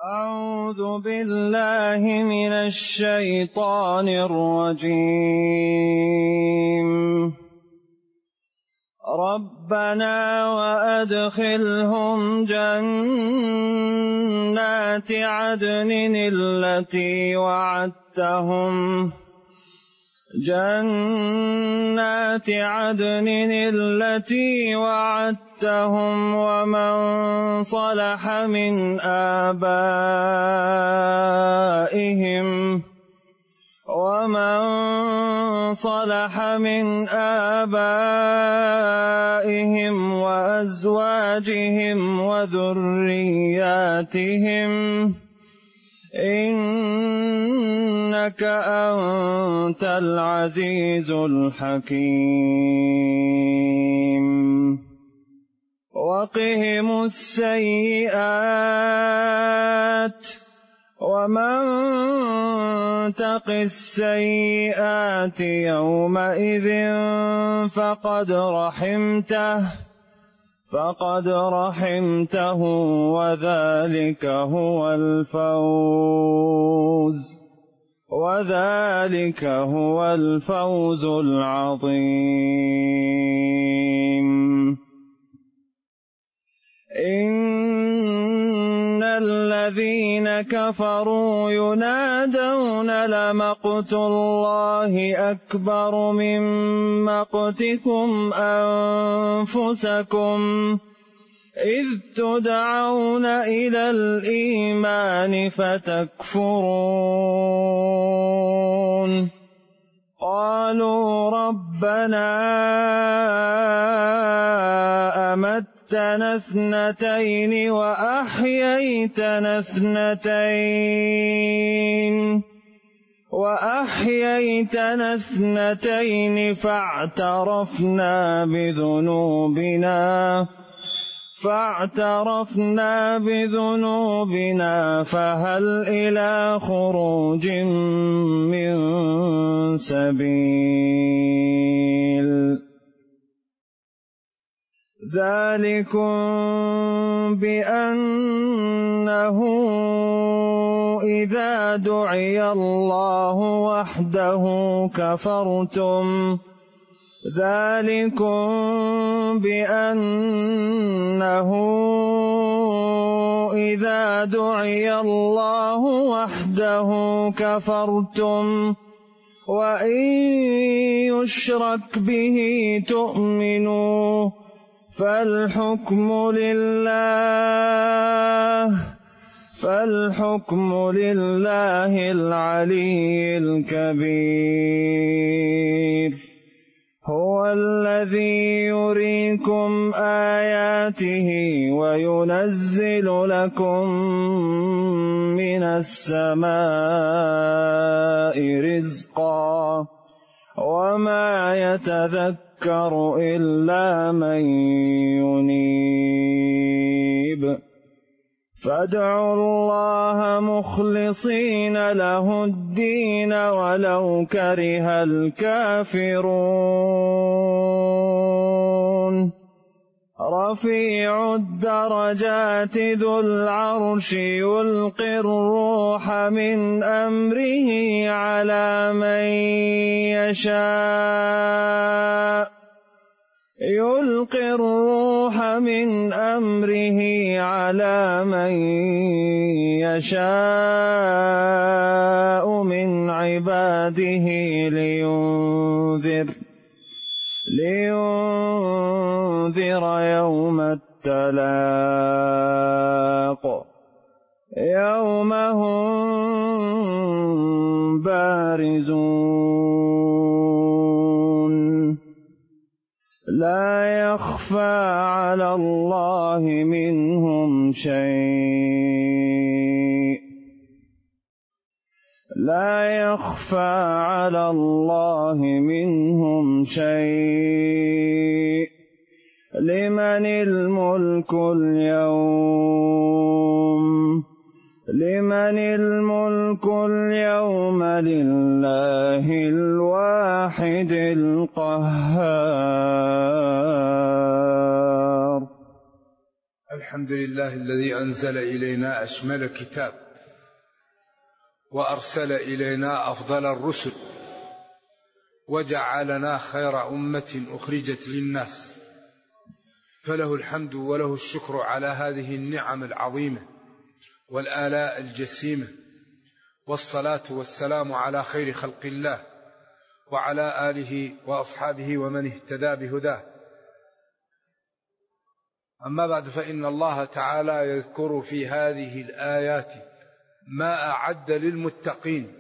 أعوذ بالله من الشيطان الرجيم. ربنا وأدخلهم جنات عدن التي وعدتهم ومن صلح من آبائهم وأزواجهم وذرياتهم إنك أنت العزيز الحكيم. وقهم السيئات ومن تق السيئات يومئذ فقد رحمته وذلك هو الفوز العظيم. إن الذين كفروا ينادون لمقت الله أكبر من مقتكم أنفسكم إذ تدعون إلى الإيمان فتكفرون. قالوا ربنا أمتنا اثنتين وأحييتنا اثنتين فاعترفنا بذنوبنا فهل إلى خروج من سبيل. ذلكم بأنه إذا دعي الله وحده كفرتم وإن يشرك به تؤمنوا فالحكم لله العلي الكبير. هو الذي يريكم آياته وينزل لكم من السماء رزقا وما يتذكر إلا من ينيب. فادعوا الله مخلصين له الدين ولو كره الكافرون. رفيع الدرجات ذو العرش يلقي الروح من أمره على من يشاء من عباده لينذر يوم التلاق يوم هم بارزون لا يخفى على الله منهم شيء. لمن الملك اليوم لله الواحد القهار. الحمد لله الذي أنزل إلينا أشمل كتاب وأرسل إلينا أفضل الرسل وجعلنا خير أمة أخرجت للناس، فله الحمد وله الشكر على هذه النعم العظيمة والآلاء الجسيمة، والصلاة والسلام على خير خلق الله وعلى آله وأصحابه ومن اهتدى بهداه. أما بعد، فإن الله تعالى يذكر في هذه الآيات ما أعد للمتقين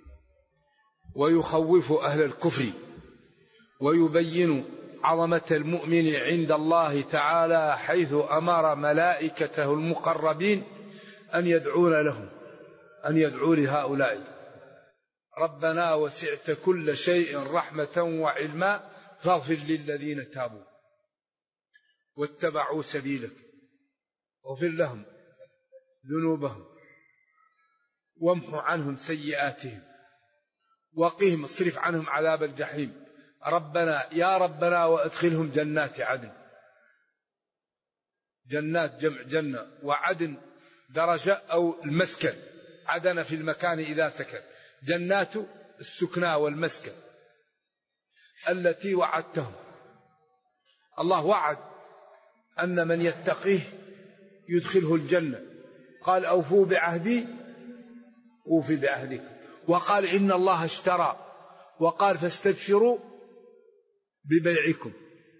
ويخوف أهل الكفر، ويبين عظمة المؤمن عند الله تعالى، حيث أمر ملائكته المقربين أن يدعون لهم، أن يدعوا لهؤلاء: ربنا وسعت كل شيء رحمة وعلما فاغفر للذين تابوا واتبعوا سبيلك واغفر لهم ذنوبهم وامحو عنهم سيئاتهم وقهم اصرف عنهم عذاب الجحيم. ربنا يا ربنا وادخلهم جنات عدن. جنات جمع جنة، وعدن درجة أو المسكن، عدن في المكان إذا سكن، جنات السكنى والمسكن التي وعدتهم. الله وعد أن من يتقيه يدخله الجنة، قال أوفوا بعهدي أوفي بعهدكم، وقال إن الله اشترى، وقال فاستبشروا ببيعكم.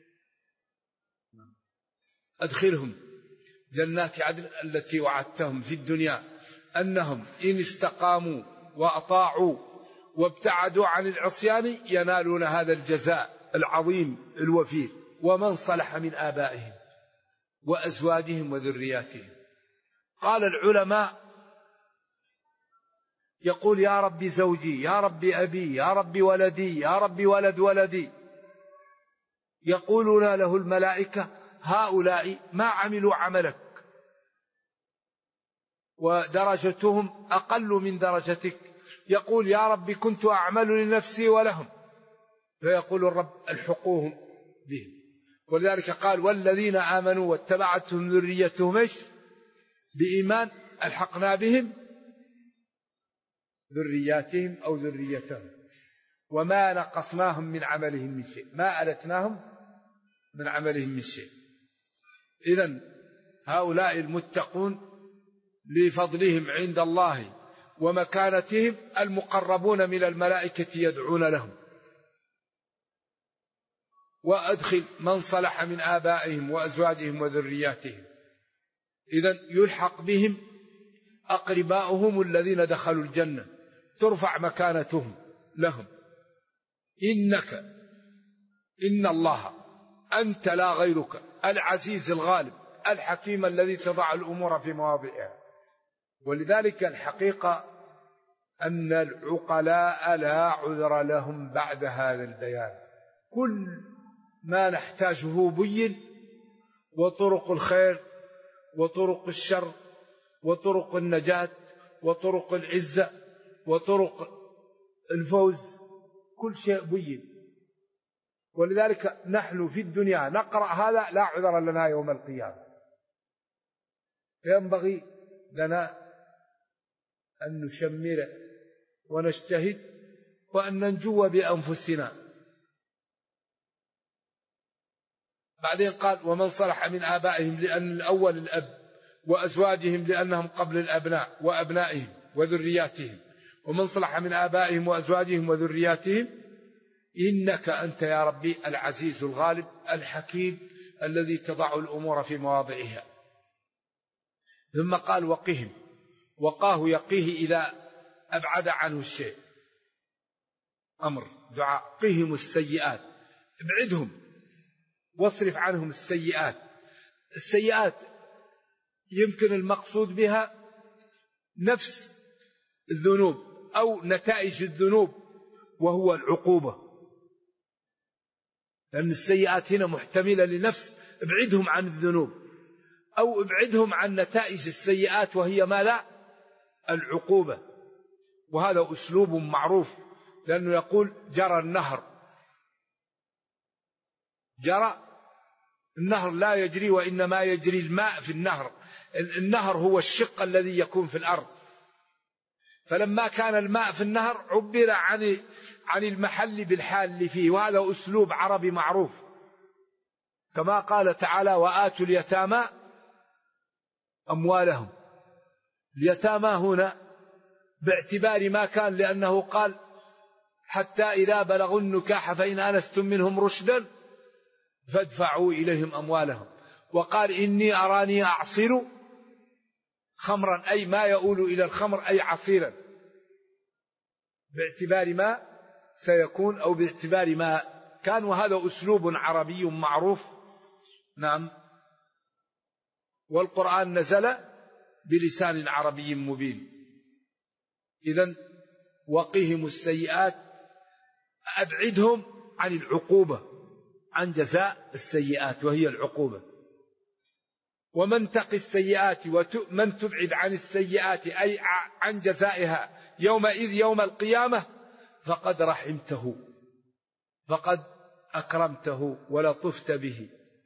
أدخلهم جنات عدن التي وعدتهم في الدنيا أنهم إن استقاموا وأطاعوا وابتعدوا عن العصيان ينالون هذا الجزاء العظيم الوفير. ومن صلح من آبائهم وأزواجهم وذرياتهم. قال العلماء يقول يا رب زوجي، يا رب أبي، يا رب ولدي، يا رب ولد ولدي، يقولون له الملائكة هؤلاء ما عملوا عملك ودرجتهم أقل من درجتك. يقول يا رب كنت أعمل لنفسي ولهم، فيقول الرب الحقوهم بهم. ولذلك قال والذين آمنوا واتبعتهم ذريتهم بإيمان ألحقنا بهم ذرياتهم أو ذريتهم وما نقصناهم من عملهم من شيء، ما ألتناهم من عملهم من شيء. إذن هؤلاء المتقون لفضلهم عند الله ومكانتهم المقربون من الملائكة يدعون لهم. وأدخل من صلح من آبائهم وأزواجهم وذرياتهم. إذن يلحق بهم أقرباؤهم الذين دخلوا الجنة، ترفع مكانتهم لهم. إن الله أنت لا غيرك العزيز الغالب الحكيم الذي تضع الأمور في مواضعها. ولذلك الحقيقة أن العقلاء لا عذر لهم بعد هذا البيان. كل ما نحتاجه بين، وطرق الخير وطرق الشر وطرق النجاة وطرق العزة وطرق الفوز، كل شيء بين. ولذلك نحن في الدنيا نقرأ هذا لا عذر لنا يوم القيامة. فينبغي لنا أن نشمر ونجتهد وأن ننجو بأنفسنا. بعدين قال ومن صلح من آبائهم، لأن الأول الأب، وأزواجهم لأنهم قبل الأبناء وأبنائهم وذرياتهم. ومن صلح من آبائهم وأزواجهم وذرياتهم إنك أنت يا ربي العزيز الغالب الحكيم الذي تضع الأمور في مواضعها. ثم قال وقهم، وقاه يقيه إذا أبعد عنه الشيء، أمر دعاء، قهم السيئات، ابعدهم واصرف عنهم السيئات. السيئات يمكن المقصود بها نفس الذنوب أو نتائج الذنوب وهو العقوبة، لأن السيئات هنا محتملة لنفس ابعدهم عن الذنوب، أو ابعدهم عن نتائج السيئات وهي ما لا العقوبة. وهذا أسلوب معروف، لأنه يقول جرى النهر، جرى النهر لا يجري، وإنما يجري الماء في النهر. النهر هو الشق الذي يكون في الأرض، فلما كان الماء في النهر عبر عن المحل بالحال اللي فيه، وهذا أسلوب عربي معروف، كما قال تعالى وآتوا اليتامى أموالهم. اليتامى هنا باعتبار ما كان، لأنه قال حتى إذا بلغوا النكاح فإن آنستم منهم رشدا فادفعوا إليهم أموالهم، وقال إني أراني أعصر خمرا، أي ما يؤول إلى الخمر، أي عصيرا، باعتبار ما سيكون أو باعتبار ما كان، وهذا أسلوب عربي معروف. نعم. والقرآن نزل بلسان عربي مبين. إذن وقهم السيئات، أبعدهم عن العقوبة، عن جزاء السيئات وهي العقوبة. ومن تق السيئات ومن تبعد عن السيئات أي عن جزائها يومئذ يوم القيامة فقد رحمته، فقد أكرمته ولطفت به.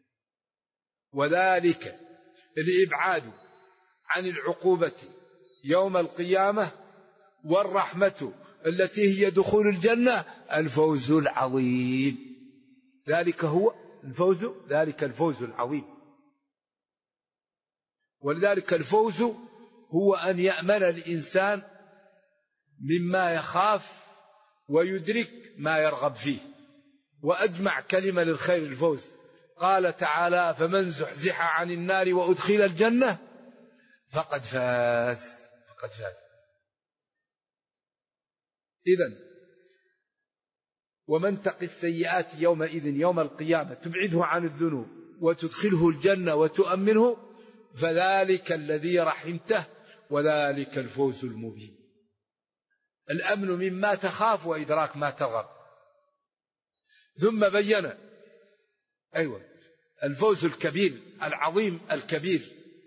وذلك الإبعاد عن العقوبة يوم القيامة والرحمة التي هي دخول الجنة الفوز العظيم. ذلك هو الفوز، ذلك الفوز العظيم. ولذلك الفوز هو أن يأمن الإنسان مما يخاف ويدرك ما يرغب فيه، وأجمع كلمة للخير الفوز. قال تعالى فمن زحزح عن النار وأدخل الجنة فقد فاز، فقد فاز. إذن ومن تق السيئات يومئذ يوم القيامة تبعده عن الذنوب وتدخله الجنة وتؤمنه فذلك الذي رحمته وذلك الفوز المبين. الأمن مما تخاف وإدراك ما ترغب. ثم بين الفوز الكبير العظيم الكبير.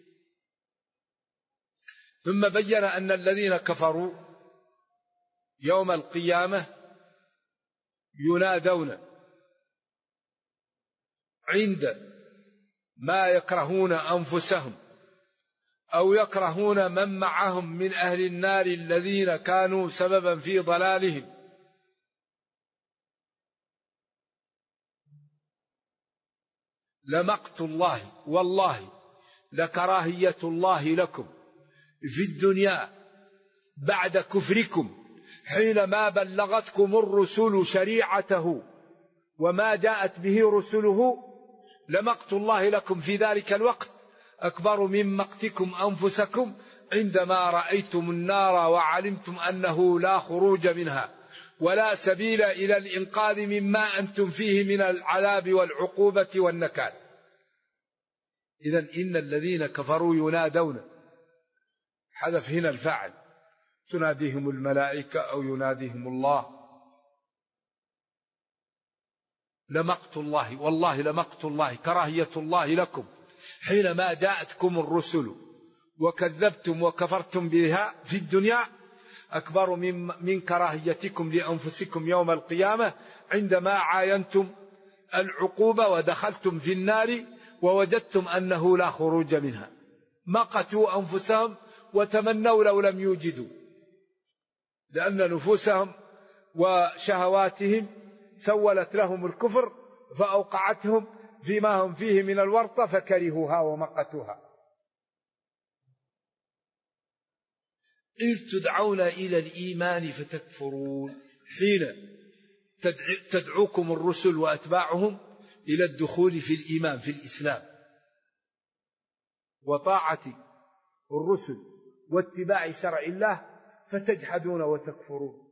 ثم بين أن الذين كفروا يوم القيامة ينادون عند ما يكرهون أنفسهم أو يكرهون من معهم من أهل النار الذين كانوا سببا في ضلالهم. لمقت الله والله لكراهية الله لكم في الدنيا بعد كفركم حينما بلغتكم الرسل شريعته وما جاءت به رسله. لمقت الله لكم في ذلك الوقت أكبر من مقتكم أنفسكم عندما رأيتم النار وعلمتم أنه لا خروج منها ولا سبيل إلى الإنقاذ مما أنتم فيه من العذاب والعقوبة والنكال. إذن إن الذين كفروا ينادون، حذف هنا الفاعل، تناديهم الملائكة أو يناديهم الله. لمقت الله والله لمقت الله كراهية الله لكم حينما جاءتكم الرسل وكذبتم وكفرتم بها في الدنيا أكبر من كراهيتكم لأنفسكم يوم القيامة عندما عاينتم العقوبة ودخلتم في النار ووجدتم أنه لا خروج منها. مقتوا أنفسهم وتمنوا لو لم يوجدوا، لأن نفوسهم وشهواتهم سولت لهم الكفر فأوقعتهم فيما هم فيه من الورطة فكرهوها ومقتوها. إذ تدعون إلى الإيمان فتكفرون، حين تدعوكم الرسل وأتباعهم إلى الدخول في الإيمان في الإسلام وطاعة الرسل واتباع شرع الله فتجحدون وتكفرون.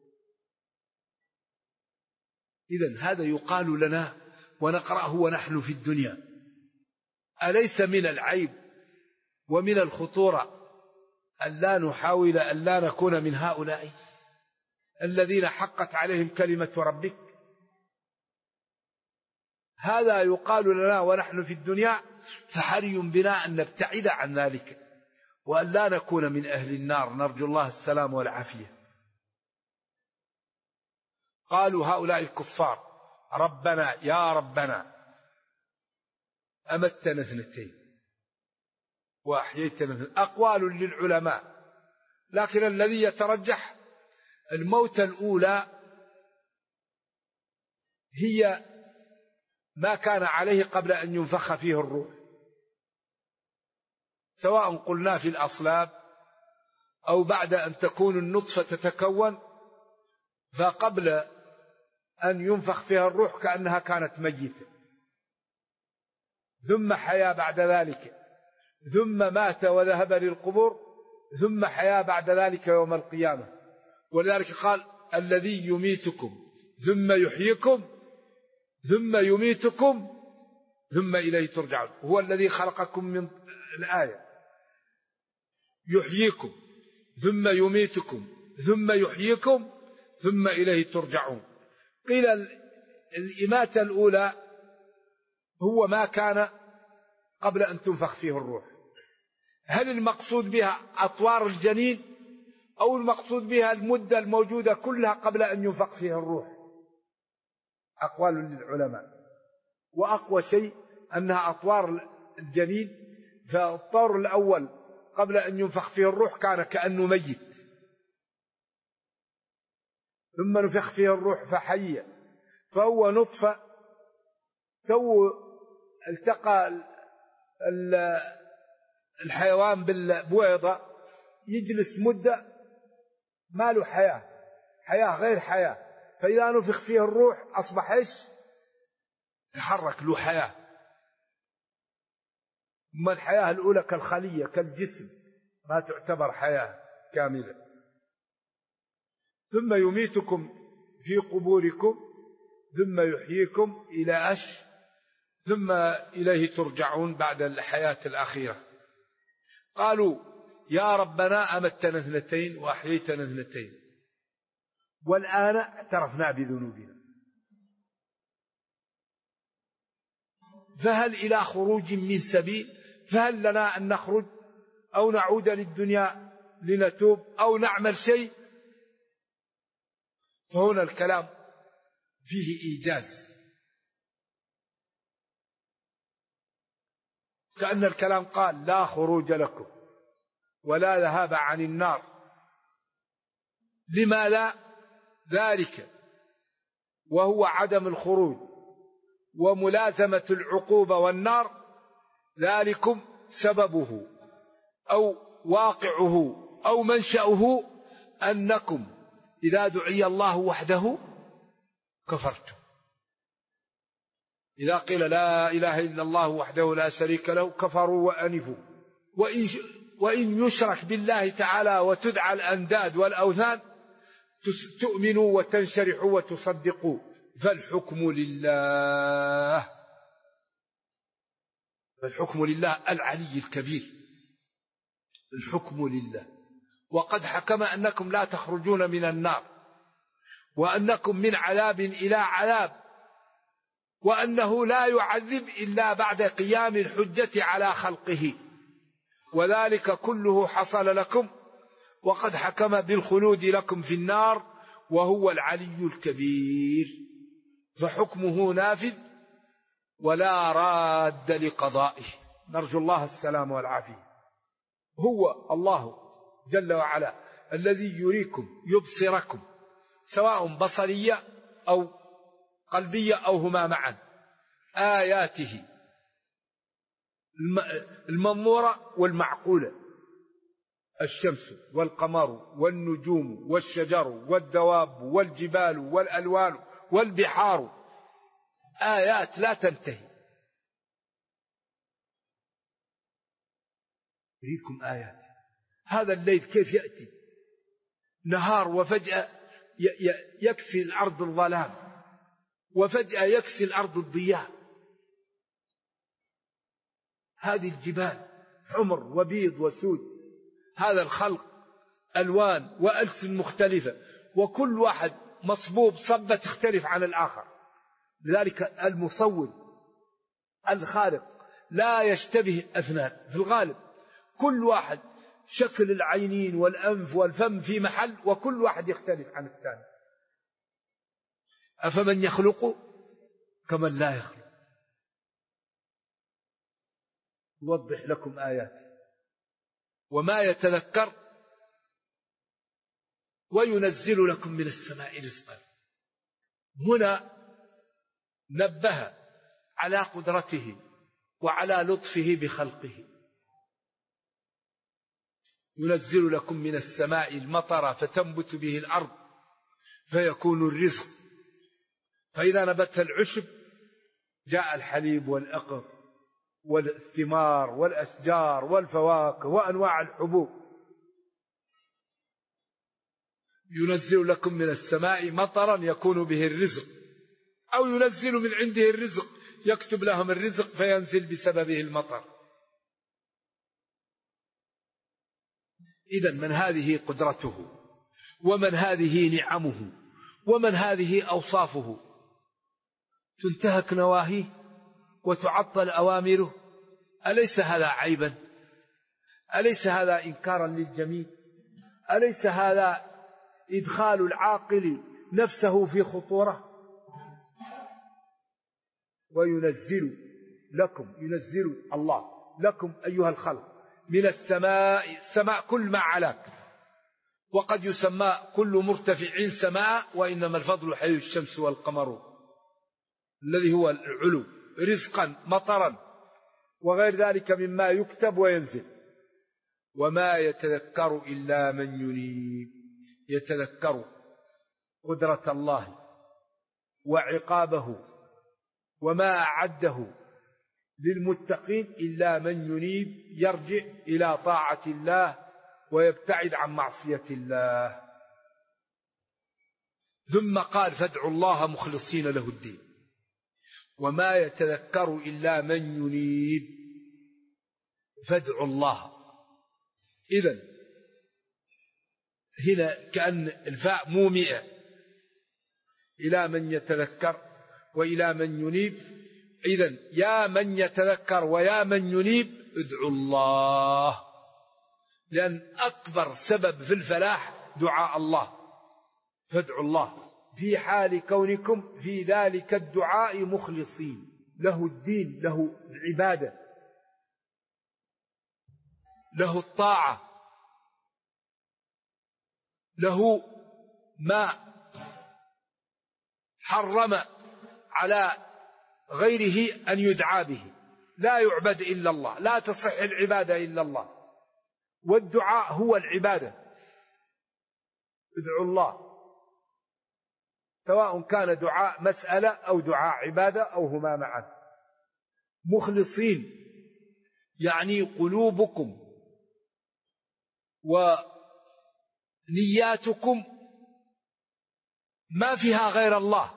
إذن هذا يقال لنا ونقرأه ونحن في الدنيا. أليس من العيب ومن الخطورة أن لا نحاول أن لا نكون من هؤلاء الذين حقت عليهم كلمة ربك؟ هذا يقال لنا ونحن في الدنيا، فحري بنا أن نبتعد عن ذلك وأن لا نكون من أهل النار، نرجو الله السلام والعافية. قالوا هؤلاء الكفار ربنا يا ربنا أمتنا اثنتين وأحييتنا اثنتين، أقوال للعلماء، لكن الذي يترجح الموتة الأولى هي ما كان عليه قبل أن ينفخ فيه الروح، سواء قلنا في الأصلاب أو بعد أن تكون النطفة تتكون، فقبل أن ينفخ فيها الروح كأنها كانت ميتة، ثم حيا بعد ذلك، ثم مات وذهب للقبور، ثم حيا بعد ذلك يوم القيامة. ولذلك قال الذي يميتكم ثم يحييكم ثم يميتكم ثم إليه ترجعون، هو الذي خلقكم من الآية يحييكم ثم يميتكم ثم يحييكم ثم إليه ترجعون. قيل الإماتة الأولى هو ما كان قبل أن تنفخ فيه الروح. هل المقصود بها أطوار الجنين أو المقصود بها المدة الموجودة كلها قبل أن ينفخ فيها الروح؟ أقوال للعلماء، وأقوى شيء أنها أطوار الجنين، فالطور الأول قبل أن ينفخ فيه الروح كان كأنه ميت، ثم نفخ فيه الروح فحي، فهو نطفة تو التقى الحيوان بالبويضة، يجلس مدة ما له حياة غير حياة، فإذا نفخ فيه الروح أصبح إيش؟ تحرك له حياة. أما الحياة الأولى كالخلية كالجسم ما تعتبر حياة كاملة. ثم يميتكم في قبوركم ثم يحييكم إلى ثم إليه ترجعون بعد الحياة الأخيرة. قالوا يا ربنا أمتنا اثنتين وأحييتنا اثنتين، والآن اعترفنا بذنوبنا، فهل إلى خروج من سبيل؟ فهل لنا أن نخرج أو نعود للدنيا لنتوب أو نعمل شيء؟ فهنا الكلام فيه إيجاز، كأن الكلام قال لا خروج لكم ولا ذهاب عن النار. لما لا ذلك؟ وهو عدم الخروج وملازمة العقوبة والنار، ذلكم سببه أو واقعه أو منشأه أنكم إذا دعي الله وحده كفرتم. إذا قيل لا إله إلا الله وحده لا شريك له كفروا وأنفوا. وإن يشرك بالله تعالى وتدعى الأنداد والأوثان تؤمنوا وتنشرحوا وتصدقوا، فالحكم لله. فالحكم لله العلي الكبير، الحكم لله. وقد حكم أنكم لا تخرجون من النار، وأنكم من عذاب إلى عذاب، وأنه لا يعذب إلا بعد قيام الحجة على خلقه، وذلك كله حصل لكم، وقد حكم بالخلود لكم في النار وهو العلي الكبير، فحكمه نافذ ولا راد لقضائه. نرجو الله السلام والعافية. هو الله جل وعلا الذي يريكم يبصركم، سواء بصرية أو قلبية أو هما معا، آياته المنظورة والمعقولة، الشمس والقمر والنجوم والشجر والدواب والجبال والألوان والبحار، آيات لا تنتهي. يريكم آيات. هذا الليل كيف يأتي نهار وفجأة يكسي الأرض الظلام، وفجأة يكسي الأرض الضياء. هذه الجبال حمر وبيض وسود، هذا الخلق ألوان وألسن مختلفة، وكل واحد مصبوب صبة تختلف عن الآخر. لذلك المصور الخالق لا يشتبه أثنان في الغالب، كل واحد شكل العينين والأنف والفم في محل، وكل واحد يختلف عن الثاني. أفمن يخلق كمن لا يخلق. يوضح لكم آياته. وما يتذكر وينزل لكم من السماء رزقا. هنا نبه على قدرته وعلى لطفه بخلقه. ينزل لكم من السماء المطر فتنبت به الأرض فيكون الرزق، فإذا نبت العشب جاء الحليب والأقر والثمار والأشجار والفواكه وأنواع الحبوب. ينزل لكم من السماء مطرا يكون به الرزق، أو ينزل من عنده الرزق يكتب لهم الرزق فينزل بسببه المطر. إذن من هذه قدرته، ومن هذه نعمه، ومن هذه أوصافه. تنتهك نواهيه وتعطل أوامره. أليس هذا عيبا؟ أليس هذا إنكارا للجميل؟ أليس هذا إدخال العاقل نفسه في خطورة؟ وينزل لكم، ينزل الله لكم أيها الخلق من السماء كل ما علاك، وقد يسمى كل مرتفع سماء، وإنما الفضل حي الشمس والقمر الذي هو العلو، رزقا مطرا وغير ذلك مما يكتب وينزل. وما يتذكر إلا من ينيب. يتذكر قدرة الله وعقابه وما أعده للمتقين إلا من ينيب، يرجع إلى طاعة الله ويبتعد عن معصية الله. ثم قال فادعوا الله مخلصين له الدين. وما يتذكر إلا من ينيب، فادعوا الله. إذن هنا كأن الفاء مومئة إلى من يتذكر وإلى من ينيب. إذن يا من يتذكر ويا من ينيب ادعوا الله، لأن أكبر سبب في الفلاح دعاء الله. فادعوا الله في حال كونكم في ذلك الدعاء مخلصين له الدين، له العبادة، له الطاعة، له ما حرم على غيره أن يدعى به. لا يعبد إلا الله، لا تصح العبادة إلا الله، والدعاء هو العبادة. ادعوا الله، سواء كان دعاء مسألة أو دعاء عبادة أو هما معا. مخلصين يعني قلوبكم ونياتكم ما فيها غير الله.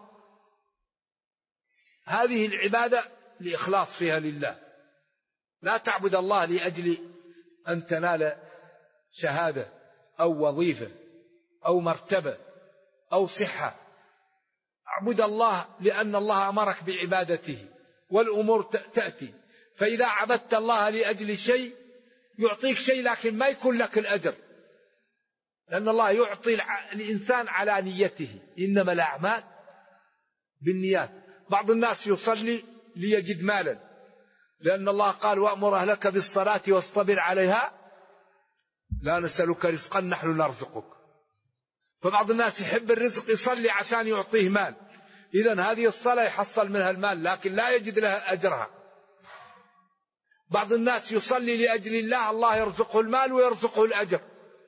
هذه العبادة لإخلاص فيها لله. لا تعبد الله لأجل أن تنال شهادة أو وظيفة أو مرتبة أو صحة. اعبد الله لأن الله أمرك بعبادته، والأمور تأتي. فإذا عبدت الله لأجل شيء يعطيك شيء لكن ما يكون لك الأجر، لأن الله يعطي الإنسان على نيته. إنما الأعمال بالنيات. بعض الناس يصلي ليجد مالا، لأن الله قال وأمر أهلك بالصلاة واصطبر عليها لا نسألك رزقا نحن نرزقك. فبعض الناس يحب الرزق يصلي عشان يعطيه مال. إذن هذه الصلاة يحصل منها المال لكن لا يجد لها أجرها. بعض الناس يصلي لأجل الله، الله يرزقه المال ويرزقه الأجر.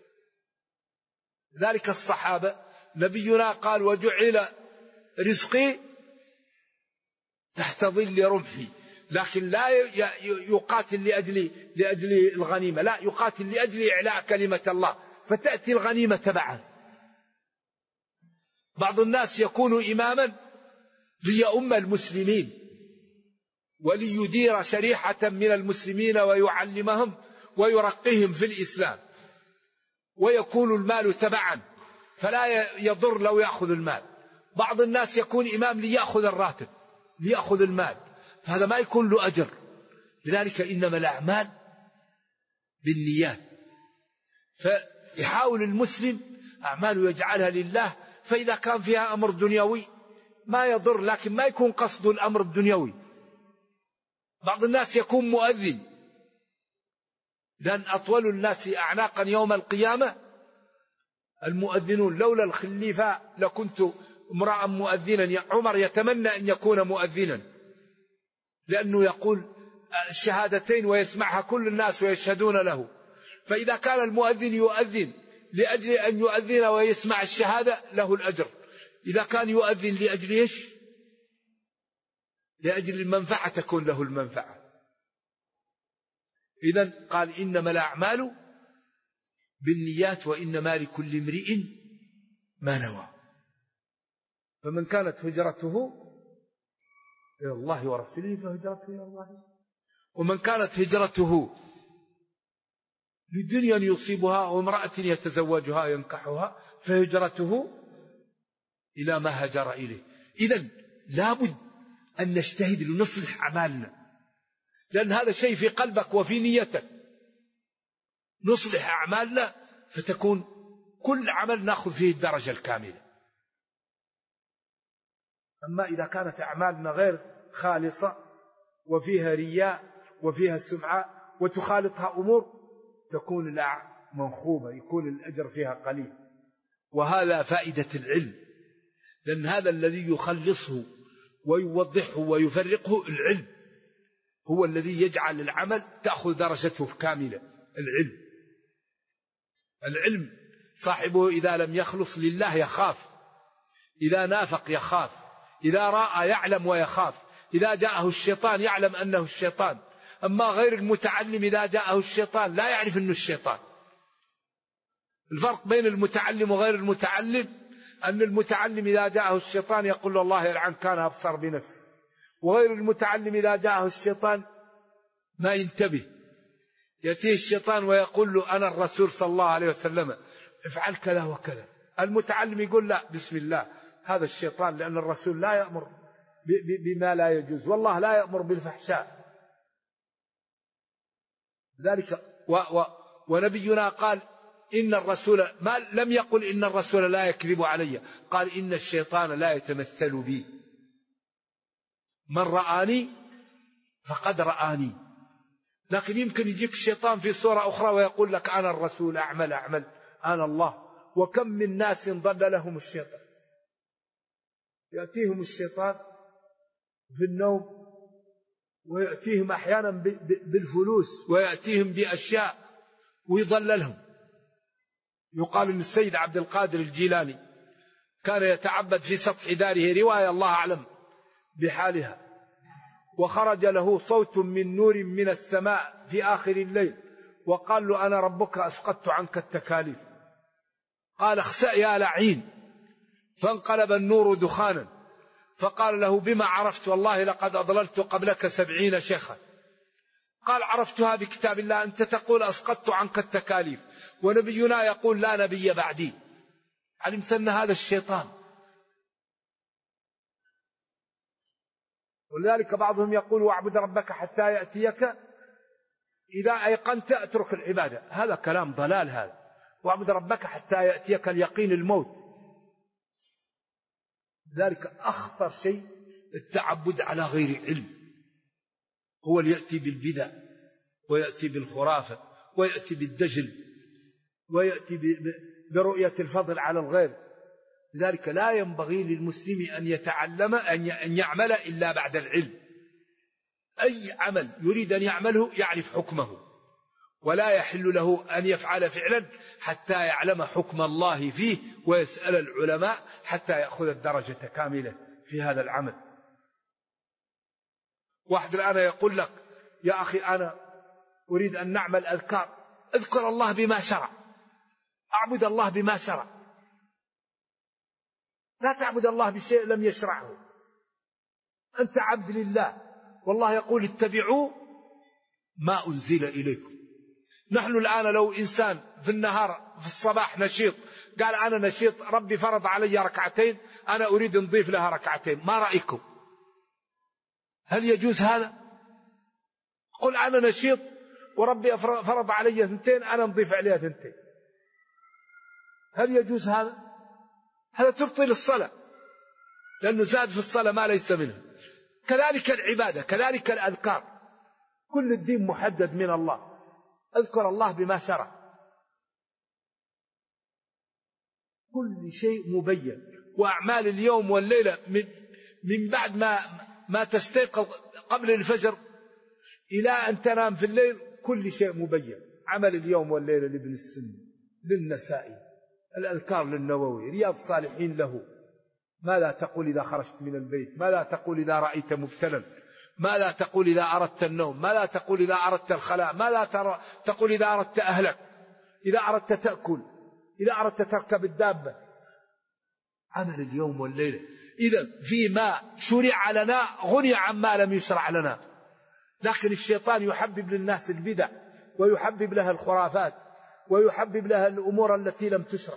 ذلك الصحابة نبينا قال وجعل رزقي تحت ظل رمحي، لكن لا يقاتل لأجل الغنيمة، لا يقاتل لأجل إعلاء كلمة الله، فتأتي الغنيمة تبعا. بعض الناس يكون إماما ليؤم المسلمين وليدير شريحة من المسلمين ويعلمهم ويرقيهم في الإسلام، ويكون المال تبعا فلا يضر لو يأخذ المال. بعض الناس يكون إمام ليأخذ الراتب، ليأخذ المال، فهذا ما يكون له أجر. لذلك إنما الأعمال بالنيات. فيحاول المسلم أعماله يجعلها لله، فإذا كان فيها أمر دنيوي ما يضر، لكن ما يكون قصد الأمر الدنيوي. بعض الناس يكون مؤذن لأن أطول الناس أعناقا يوم القيامة المؤذنون. لولا الخليفة لكنت امرأ مؤذنا. عمر يتمنى أن يكون مؤذنا لأنه يقول الشهادتين ويسمعها كل الناس ويشهدون له. فإذا كان المؤذن يؤذن لأجل أن يؤذن ويسمع الشهادة له الأجر. إذا كان يؤذن لأجل إيش؟ لأجل المنفعة تكون له المنفعة. إذن قال إنما الأعمال بالنيات وإنما لكل امرئ ما نوى. فمن كانت هجرته إلى الله ورسوله فهجرته إلى الله، ومن كانت هجرته لدنيا يصيبها وامرأة يتزوجها ينكحها فهجرته إلى ما هجر إليه. إذن لابد أن نجتهد لنصلح أعمالنا، لأن هذا شيء في قلبك وفي نيتك. نصلح أعمالنا فتكون كل عمل نأخذ فيه الدرجة الكاملة. أما إذا كانت أعمالنا غير خالصة وفيها رياء وفيها سمعة وتخالطها أمور تكون منخوبة، يكون الأجر فيها قليل. وهذا فائدة العلم، لأن هذا الذي يخلصه ويوضحه ويفرقه العلم، هو الذي يجعل العمل تأخذ درجته كاملة. العلم صاحبه إذا لم يخلص لله يخاف، إذا نافق يخاف، إذا رأى يعلم ويخاف، إذا جاءه الشيطان يعلم أنه الشيطان. أما غير المتعلم إذا جاءه الشيطان لا يعرف أنه الشيطان. الفرق بين المتعلم وغير المتعلم أن المتعلم إذا جاءه الشيطان يقول له الله يلعن كان أبصر بنفسه، وغير المتعلم إذا جاءه الشيطان ما ينتبه، يأتيه الشيطان ويقول له أنا الرسول صلى الله عليه وسلم افعل كذا وكذا. المتعلم يقول لا بسم الله هذا الشيطان، لأن الرسول لا يأمر بما لا يجوز، والله لا يأمر بالفحشاء. ذلك ونبينا قال إن الرسول ما لم يقل إن الرسول لا يكذب علي، قال إن الشيطان لا يتمثل بي، من رآني فقد رآني. لكن يمكن يجيك الشيطان في صورة أخرى ويقول لك أنا الرسول أعمل أنا الله. وكم من ناس ضل لهم الشيطان، يأتيهم الشيطان في النوم، ويأتيهم أحيانا بالفلوس، ويأتيهم بأشياء ويضللهم. يقال أن السيد عبد القادر الجيلاني كان يتعبد في سطح داره، رواية الله أعلم بحالها، وخرج له صوت من نور من السماء في آخر الليل وقال له أنا ربك أسقطت عنك التكاليف. قال اخسأ يا لعين، فانقلب النور دخانا. فقال له بما عرفت؟ والله لقد أضللت قبلك 70 شيخا. قال عرفتها بكتاب الله، أنت تقول أسقطت عنك التكاليف ونبينا يقول لا نبي بعدي. علمت أن هذا الشيطان. ولذلك بعضهم يقول واعبد ربك حتى يأتيك، إذا أيقنت اترك العبادة. هذا كلام ضلال هذا. واعبد ربك حتى يأتيك اليقين الموت. ذلك أخطر شيء التعبد على غير علم، هو اللي يأتي بالبدع ويأتي بالخرافة ويأتي بالدجل ويأتي برؤية الفضل على الغير. لذلك لا ينبغي للمسلم أن يتعلم أن يعمل إلا بعد العلم. أي عمل يريد أن يعمله يعرف حكمه، ولا يحل له أن يفعل فعلا حتى يعلم حكم الله فيه ويسأل العلماء حتى يأخذ الدرجة كاملة في هذا العمل. واحد الآن يقول لك يا أخي أنا أريد أن نعمل أذكار، اذكر الله بما شرع، أعبد الله بما شرع، لا تعبد الله بشيء لم يشرعه. أنت عبد لله، والله يقول اتبعوا ما أنزل إليكم. نحن الآن لو إنسان في النهار في الصباح نشيط قال أنا نشيط ربي فرض علي ركعتين أنا أريد نضيف لها ركعتين، ما رأيكم؟ هل يجوز هذا؟ قل أنا نشيط وربي فرض علي 2 أنا نضيف عليها 2، هل يجوز هذا؟ هذا تبطل الصلاة، لأنه زاد في الصلاة ما ليس منه. كذلك العبادة، كذلك الأذكار، كل الدين محدد من الله. اذكر الله بما شرع. كل شيء مبين. وأعمال اليوم والليلة من بعد ما تستيقظ قبل الفجر إلى أن تنام في الليل كل شيء مبين. عمل اليوم والليلة لابن السني، للنسائي، الأذكار للنووي، رياض صالحين له. ماذا تقول إذا خرجت من البيت؟ ماذا تقول إذا رأيت مبتلا؟ ماذا تقول إذا أردت النوم؟ ماذا تقول إذا أردت الخلاء؟ ماذا تقول إذا أردت أهلك؟ إذا أردت تأكل؟ إذا أردت تركب الدابة؟ عمل اليوم والليلة. إذا فيما شرع لنا غني عما لم يشرع لنا. لكن الشيطان يحبب للناس البدع، ويحبب لها الخرافات، ويحبب لها الأمور التي لم تشرع.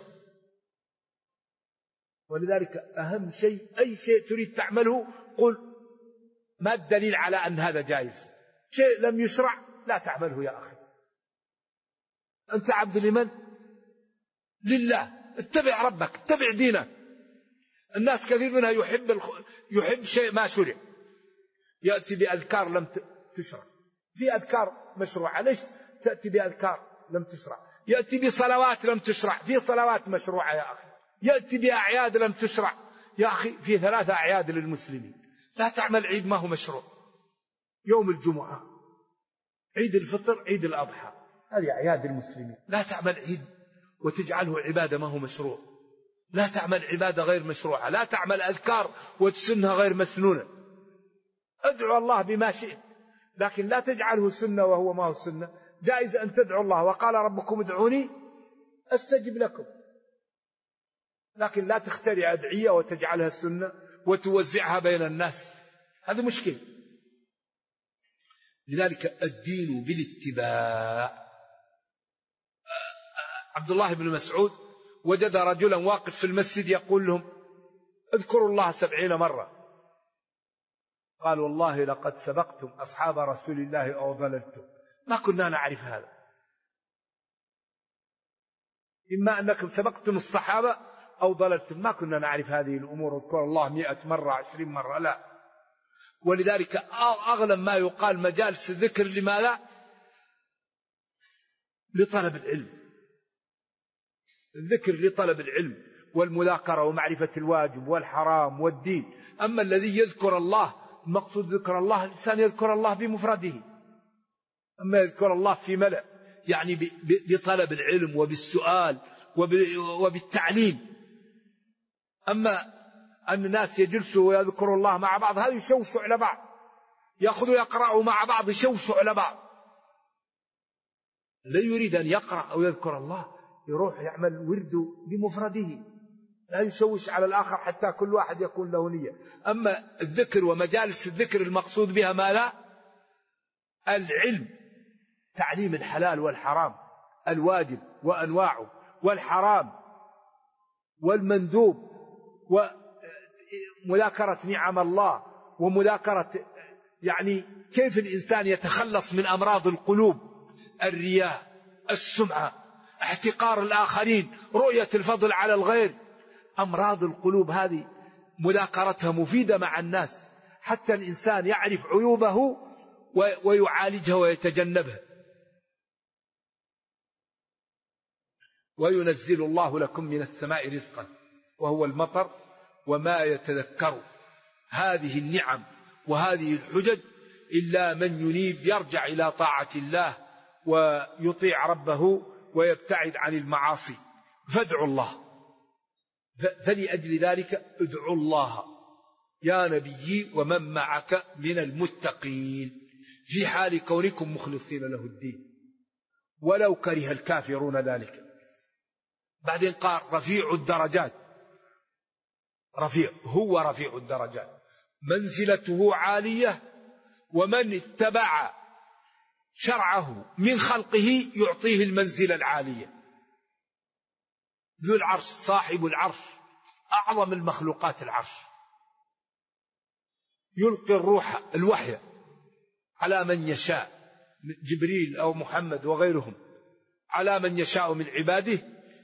ولذلك أهم شيء، أي شيء تريد تعمله قل ما الدليل على أن هذا جائز. شيء لم يشرع لا تعمله يا أخي. أنت عبد لمن؟ لله. اتبع ربك، اتبع دينك. الناس كثير منها يحب شيء ما شرع، يأتي بأذكار لم تشرع. في أذكار مشروعة، ليش تأتي بأذكار لم تشرع؟ يأتي بصلوات لم تشرع، في صلوات مشروعة يا أخي. يأتي بأعياد لم تشرع يا أخي، في 3 أعياد للمسلمين. لا تعمل عيد ما هو مشروع. يوم الجمعة، عيد الفطر، عيد الأضحى، هذه أعياد المسلمين. لا تعمل عيد وتجعله عبادة ما هو مشروع. لا تعمل عبادة غير مشروعة. لا تعمل أذكار وتسنها غير مسنونة. ادعو الله بما شئت، لكن لا تجعله سنة وهو ما هو سنة. جائز أن تدعو الله، وقال ربكم ادعوني أستجب لكم، لكن لا تخترع أدعية وتجعلها السنة وتوزعها بين الناس. هذا مشكل. لذلك الدين بالاتباع. عبد الله بن مسعود وجد رجلا واقف في المسجد يقول لهم اذكروا الله 70 مرة. قال والله لقد سبقتم أصحاب رسول الله أو ضللتم، ما كنا نعرف هذا. إما أنكم سبقتم الصحابة أو ضللتم، ما كنا نعرف هذه الأمور. اذكر الله 100 مرة 20 مرة، لا. ولذلك أغلب ما يقال مجالس الذكر لماذا؟ لطلب العلم. الذكر لطلب العلم والمذاكرة ومعرفة الواجب والحرام والدين. أما الذي يذكر الله، المقصود ذكر الله الإنسان يذكر الله بمفرده. أما يذكر الله في ملأ يعني بطلب العلم وبالسؤال وبالتعليم. أما أن الناس يجلسوا ويذكروا الله مع بعض، هذا يشوشوا على بعض، يأخذوا يقرأوا مع بعض يشوشوا على بعض. لا يريد أن يقرأ أو يذكر الله يروح يعمل ورده بمفرده، لا يشوش على الآخر حتى كل واحد يكون له نية. أما الذكر ومجالس الذكر المقصود بها ما لا؟ العلم، تعليم الحلال والحرام، الواجب وأنواعه، والحرام والمندوب، ومذاكرة نعم الله، ومذاكرة يعني كيف الإنسان يتخلص من أمراض القلوب، الرياء، السمعة، احتقار الآخرين، رؤية الفضل على الغير. أمراض القلوب هذه مذاكرتها مفيدة مع الناس حتى الإنسان يعرف عيوبه ويعالجها ويتجنبها. وينزل الله لكم من السماء رزقا وهو المطر وما يتذكر هذه النعم وهذه الحجج إلا من ينيب يرجع إلى طاعة الله ويطيع ربه ويبتعد عن المعاصي. فادعوا الله. فلأجل ذلك ادعوا الله يا نبي ومن معك من المتقين في حال كونكم مخلصين له الدين ولو كره الكافرون ذلك. بعدين قال رفيع الدرجات. هو رفيع الدرجات، منزلته عالية، ومن اتبع شرعه من خلقه يعطيه المنزلة العالية. ذو العرش، صاحب العرش، أعظم المخلوقات العرش، يلقي الوحي على من يشاء، جبريل أو محمد وغيرهم، على من يشاء من عباده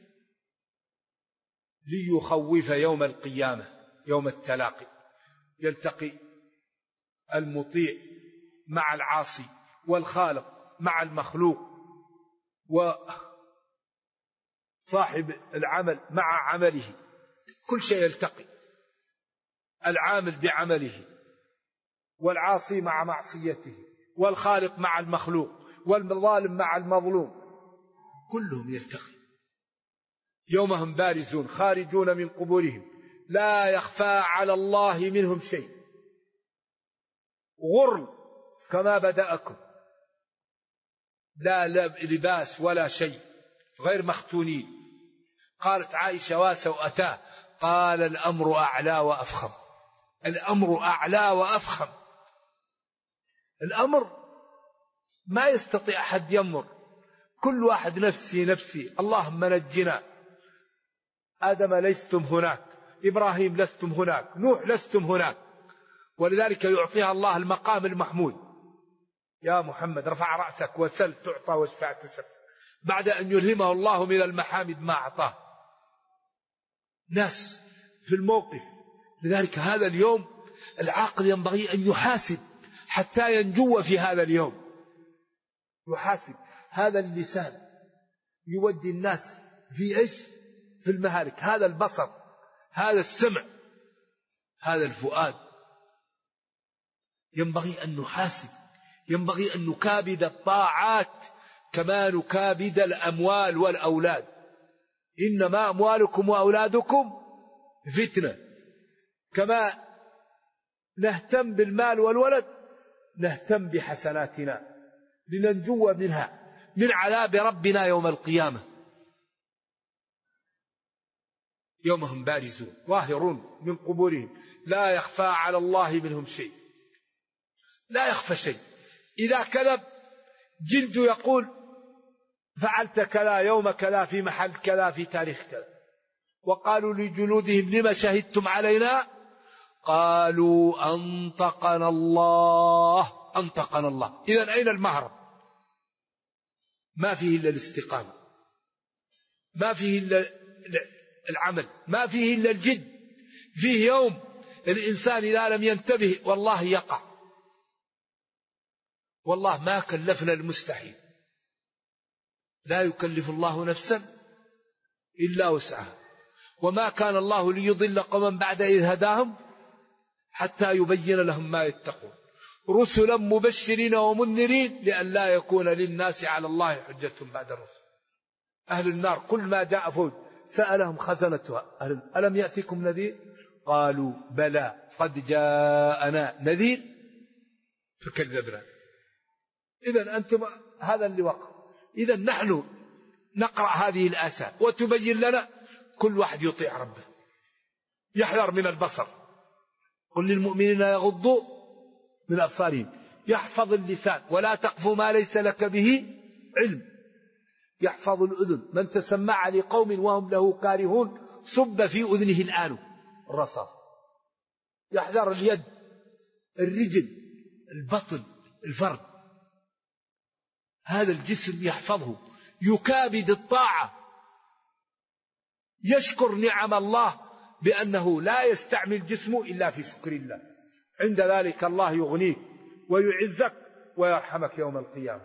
ليخوف يوم القيامة، يوم التلاقي، يلتقي المطيع مع العاصي والخالق مع المخلوق وصاحب العمل مع عمله، كل شيء يلتقي، العامل بعمله، والعاصي مع معصيته، والخالق مع المخلوق، والظالم مع المظلوم، كلهم يلتقي. يوم هم بارزون خارجون من قبورهم لا يخفى على الله منهم شيء، غر كما بدأكم، لا لباس ولا شيء، غير مختونين. قالت عائشة وسوءتاه، قال الأمر أعلى وأفخم، الأمر أعلى وأفخم. الأمر ما يستطيع أحد يمر، كل واحد نفسي نفسي، اللهم نجنا. آدم لستم هناك، إبراهيم لستم هناك، نوح لستم هناك، ولذلك يعطيها الله المقام المحمود. يا محمد رفع رأسك وسل تعطى واشفع تشفع، بعد أن يلهمه الله من المحامد ما أعطاه. ناس في الموقف. لذلك هذا اليوم العاقل ينبغي أن يحاسب حتى ينجو في هذا اليوم، يحاسب. هذا اللسان يودي الناس في إيش؟ في المهالك. هذا البصر، هذا السمع، هذا الفؤاد. ينبغي أن نحاسب، ينبغي أن نكابد الطاعات كما نكابد الأموال والأولاد. إنما أموالكم وأولادكم فتنة. كما نهتم بالمال والولد نهتم بحسناتنا لننجو منها من عذاب ربنا يوم القيامة. يوم هم بارزون ظاهرون من قبورهم لا يخفى على الله منهم شيء، لا يخفى شيء. إذا كذب جلد يقول فعلت كذا يوم كذا في محل كذا في تاريخ كذا. وقالوا لجلودهم لما شهدتم علينا؟ قالوا أنطقنا الله، أنطقنا الله. إذن أين المهرب؟ ما فيه إلا الاستقامة، ما فيه إلا العمل، ما فيه إلا الجد. فيه يوم الإنسان إذا لم ينتبه والله يقع. والله ما كلفنا المستحيل، لا يكلف الله نفسا إلا وسعها، وما كان الله ليضل قوما بعد إذ هداهم حتى يبين لهم ما يتقون، رسلا مبشرين ومنذرين لئلا يكون للناس على الله حجة بعد الرسل. أهل النار كل ما جاء فوج سألهم خزنتها ألم يأتكم نذير؟ قالوا بلى قد جاءنا نذير فكذبنا. إذن أنتم هذا اللي وقع. إذن نحن نقرأ هذه الآيات وتبين لنا، كل واحد يطيع ربه، يحذر من البصر. قل للمؤمنين يغضوا من أبصارهم، يحفظ اللسان ولا تقف ما ليس لك به علم، يحفظ الأذن، من تسمع لقوم وهم له كارهون صب في أذنه الآن الرصاص. يحذر اليد، الرجل، البطن، الفرد، هذا الجسم يحفظه، يكابد الطاعة، يشكر نعم الله بأنه لا يستعمل جسمه إلا في شكر الله. عند ذلك الله يغنيك ويعزك ويرحمك يوم القيامة.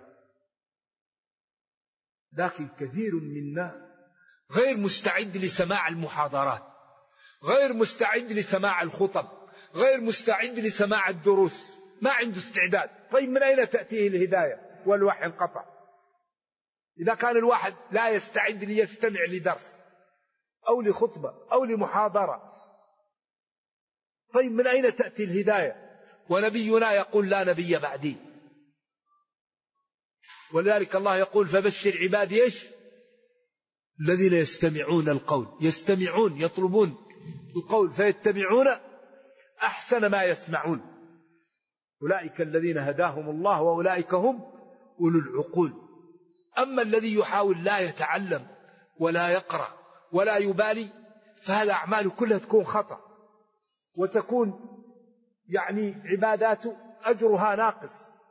لكن كثير منا غير مستعد لسماع المحاضرات، غير مستعد لسماع الخطب، غير مستعد لسماع الدروس، ما عنده استعداد. طيب من أين تأتيه الهداية والوحي انقطع؟ إذا كان الواحد لا يستعد ليستمع لدرس أو لخطبة أو لمحاضرة، طيب من أين تأتي الهداية؟ ونبينا يقول لا نبي بعدي. ولذلك الله يقول فبشر عبادي إيش؟ الذين يستمعون القول، يستمعون يطلبون القول فيتبعون أحسن ما يسمعون. أولئك الذين هداهم الله وأولئك هم أولو العقول. أما الذي يحاول لا يتعلم ولا يقرأ ولا يبالي، فهذا أعماله كلها تكون خطأ، وتكون عباداته أجرها ناقص.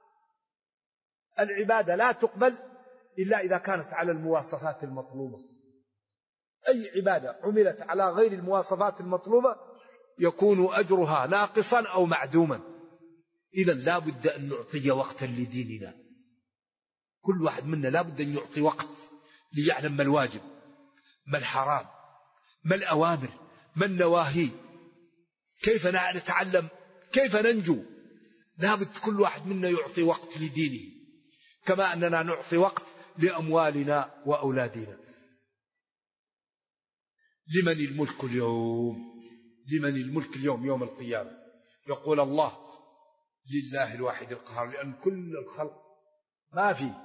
العبادة لا تقبل إلا إذا كانت على المواصفات المطلوبة. أي عبادة عملت على غير المواصفات المطلوبة يكون أجرها ناقصا أو معدوما. إذن لا بد أن نعطي وقتا لديننا، كل واحد منا لابد أن يعطي وقت ليعلم ما الواجب، ما الحرام، ما الأوامر، ما النواهي، كيف نتعلم، كيف ننجو. لابد كل واحد منا يعطي وقت لدينه، كما أننا نعطي وقت لأموالنا وأولادنا. لمن الملك اليوم؟ لمن الملك اليوم يوم القيامة؟ يقول الله لله الواحد القهار، لأن كل الخلق ما فيه.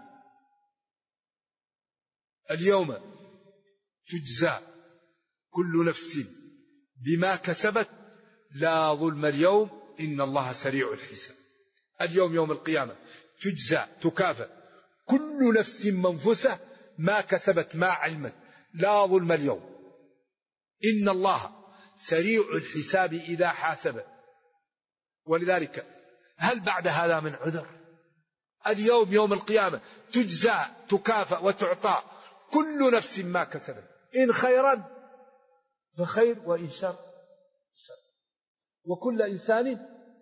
اليوم تجزى كل نفس بما كسبت لا ظلم اليوم إن الله سريع الحساب. اليوم يوم القيامة تجزى تكافئ كل نفس منفسة ما كسبت ما علمت، لا ظلم اليوم إن الله سريع الحساب إذا حاسب. ولذلك هل بعد هذا من عذر؟ اليوم يوم القيامة تجزى تكافئ وتعطى كل نفس ما كسبت، إن خيرا فخير وإن شر شر. وكل إنسان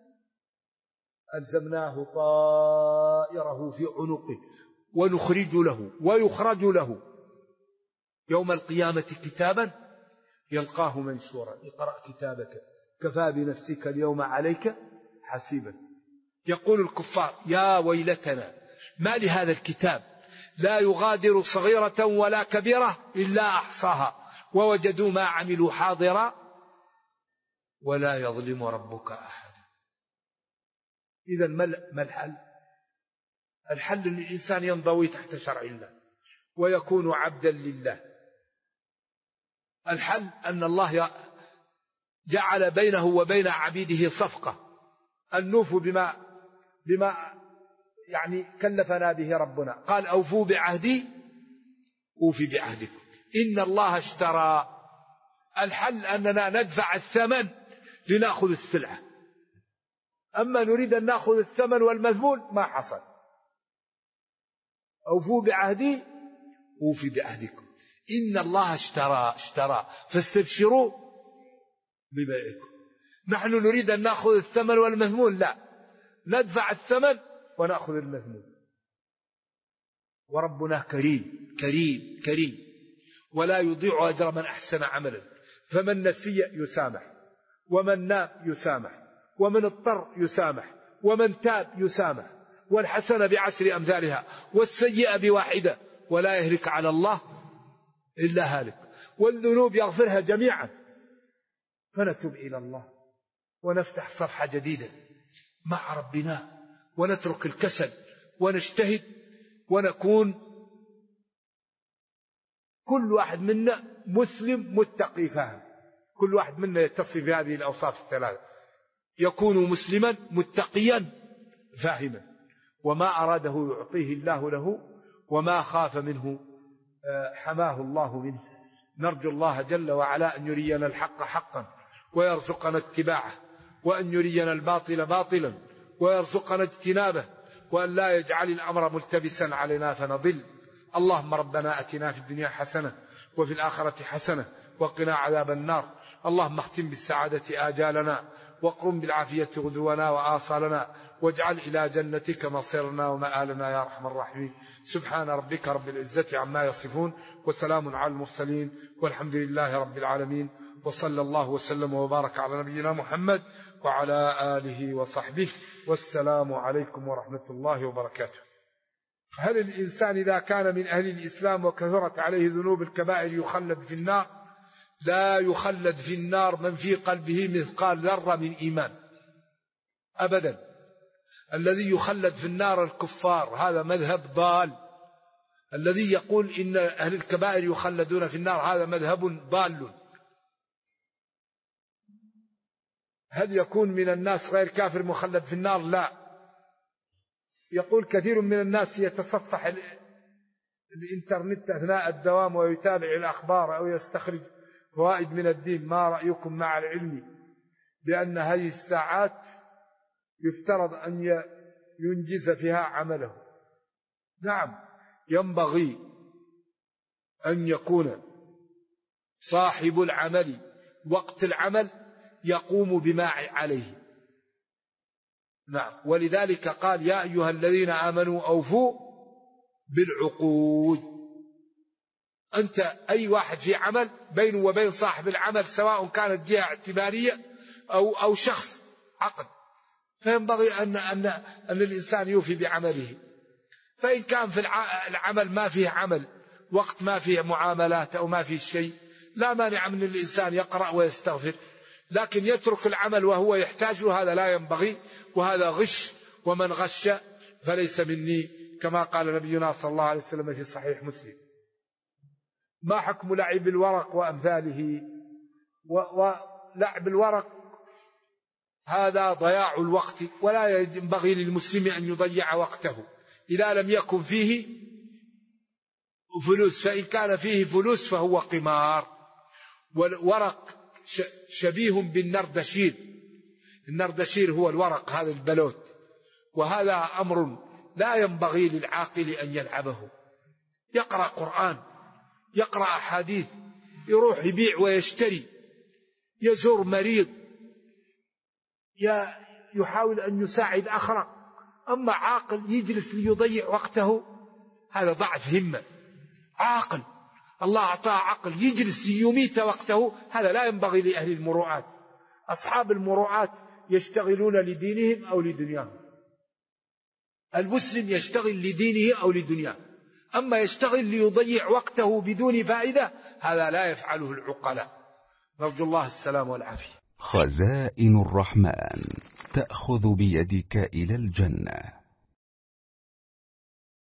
ألزمناه طائره في عنقه ونخرج له ويخرج له يوم القيامة كتابا يلقاه منشورا اقرأ كتابك كفى بنفسك اليوم عليك حسيبا. يقول الكفار يا ويلتنا ما لهذا الكتاب لا يغادر صغيرة ولا كبيرة إلا أحصاها ووجدوا ما عملوا حاضرا ولا يظلم ربك أحد. إذا ما الحل؟ الحل أن الإنسان ينضوي تحت شرع الله ويكون عبدا لله. الحل أن الله جعل بينه وبين عبيده صفقة أن نوفوا بما يعني كلفنا به ربنا. قال أوفوا بعهدي أوفي بعهدكم إن الله اشترى. الحل أننا ندفع الثمن لنأخذ السلعة، أما نريد أن نأخذ الثمن والمذمول ما حصل. أوفوا بعهدي أوفي بعهدكم إن الله اشترى فاستبشروا ببيعكم. نحن نريد أن نأخذ الثمن والمذمول، لا، ندفع الثمن ونأخذ المذمول. وربنا كريم كريم كريم ولا يضيع أجر من أحسن عملا. فمن نسي يسامح، ومن نام يسامح، ومن اضطر يسامح، ومن تاب يسامح. والحسنة بعشر أمثالها والسيئة بواحدة ولا يهلك على الله إلا هالك. والذنوب يغفرها جميعا. فنتوب إلى الله ونفتح صفحة جديدة مع ربنا ونترك الكسل ونجتهد ونكون كل واحد منا مسلم متقي فاهم. كل واحد منا يتصف بهذه الأوصاف الثلاثة، يكون مسلما متقيا فاهما، وما أراده يعطيه الله له، وما خاف منه حماه الله منه. نرجو الله جل وعلا أن يرينا الحق حقا ويرزقنا اتباعه، وأن يرينا الباطل باطلا ويرزقنا اجتنابه، وأن لا يجعل الأمر ملتبسا علينا فنضل. اللهم ربنا أتنا في الدنيا حسنة وفي الآخرة حسنة وقنا عذاب النار. اللهم اختم بالسعادة آجالنا واقرم بالعافية غدونا وآصالنا، واجعل إلى جنتك مصيرنا ومآلنا يا أرحم الراحمين. سبحان ربك رب العزة عما يصفون وسلام على المرسلين والحمد لله رب العالمين. وصلى الله وسلم وبارك على نبينا محمد وعلى آله وصحبه، والسلام عليكم ورحمة الله وبركاته. هل الإنسان إذا كان من أهل الإسلام وكثرت عليه ذنوب الكبائر يخلد في النار؟ لا يخلد في النار من في قلبه مثقال ذرة من إيمان أبدا. الذي يخلد في النار الكفار، هذا مذهب ضال. الذي يقول إن أهل الكبائر يخلدون في النار هذا مذهب ضال. هل يكون من الناس غير كافر مخلد في النار؟ لا. يقول كثير من الناس يتصفح الإنترنت أثناء الدوام ويتابع الأخبار أو يستخرج فوائد من الدين. ما رأيكم مع العلم بأن هذه الساعات يفترض أن ينجز فيها عمله؟ نعم، ينبغي أن يكون صاحب العمل وقت العمل يقوم بما عليه. نعم، ولذلك قال يا أيها الذين آمنوا أوفوا بالعقود. أنت أي واحد في عمل بينه وبين صاحب العمل سواء كانت جهة اعتبارية أو شخص عقد، فينبغي أن الإنسان يوفي بعمله. فإن كان في العمل ما فيه عمل، وقت ما فيه معاملات أو ما فيه شيء، لا مانع من الإنسان يقرأ ويستغفر، لكن يترك العمل وهو يحتاجه هذا لا ينبغي، وهذا غش، ومن غش فليس مني، كما قال نبينا صلى الله عليه وسلم في صحيح مسلم. ما حكم لعب الورق وأمثاله؟ ولعب الورق هذا ضياع الوقت، ولا ينبغي للمسلم أن يضيع وقته إذا لم يكن فيه فلوس، فإن كان فيه فلوس فهو قمار. والورق شبيه بالنردشير، النردشير هو الورق هذا البلوت، وهذا أمر لا ينبغي للعاقل أن يلعبه. يقرأ قرآن، يقرأ أحاديث، يروح يبيع ويشتري، يزور مريض، يحاول أن يساعد آخر. أما عاقل يجلس ليضيع وقته هذا ضعف همة. عاقل الله أعطاه عقل يجلس ليميت وقته، هذا لا ينبغي لأهل المروءات. أصحاب المروءات يشتغلون لدينهم أو لدنياهم. المسلم يشتغل لدينه أو لدنياه، أما يشتغل ليضيع وقته بدون فائدة هذا لا يفعله العقلاء. نرجو الله السلام والعافية. خزائن الرحمن تأخذ بيدك إلى الجنة.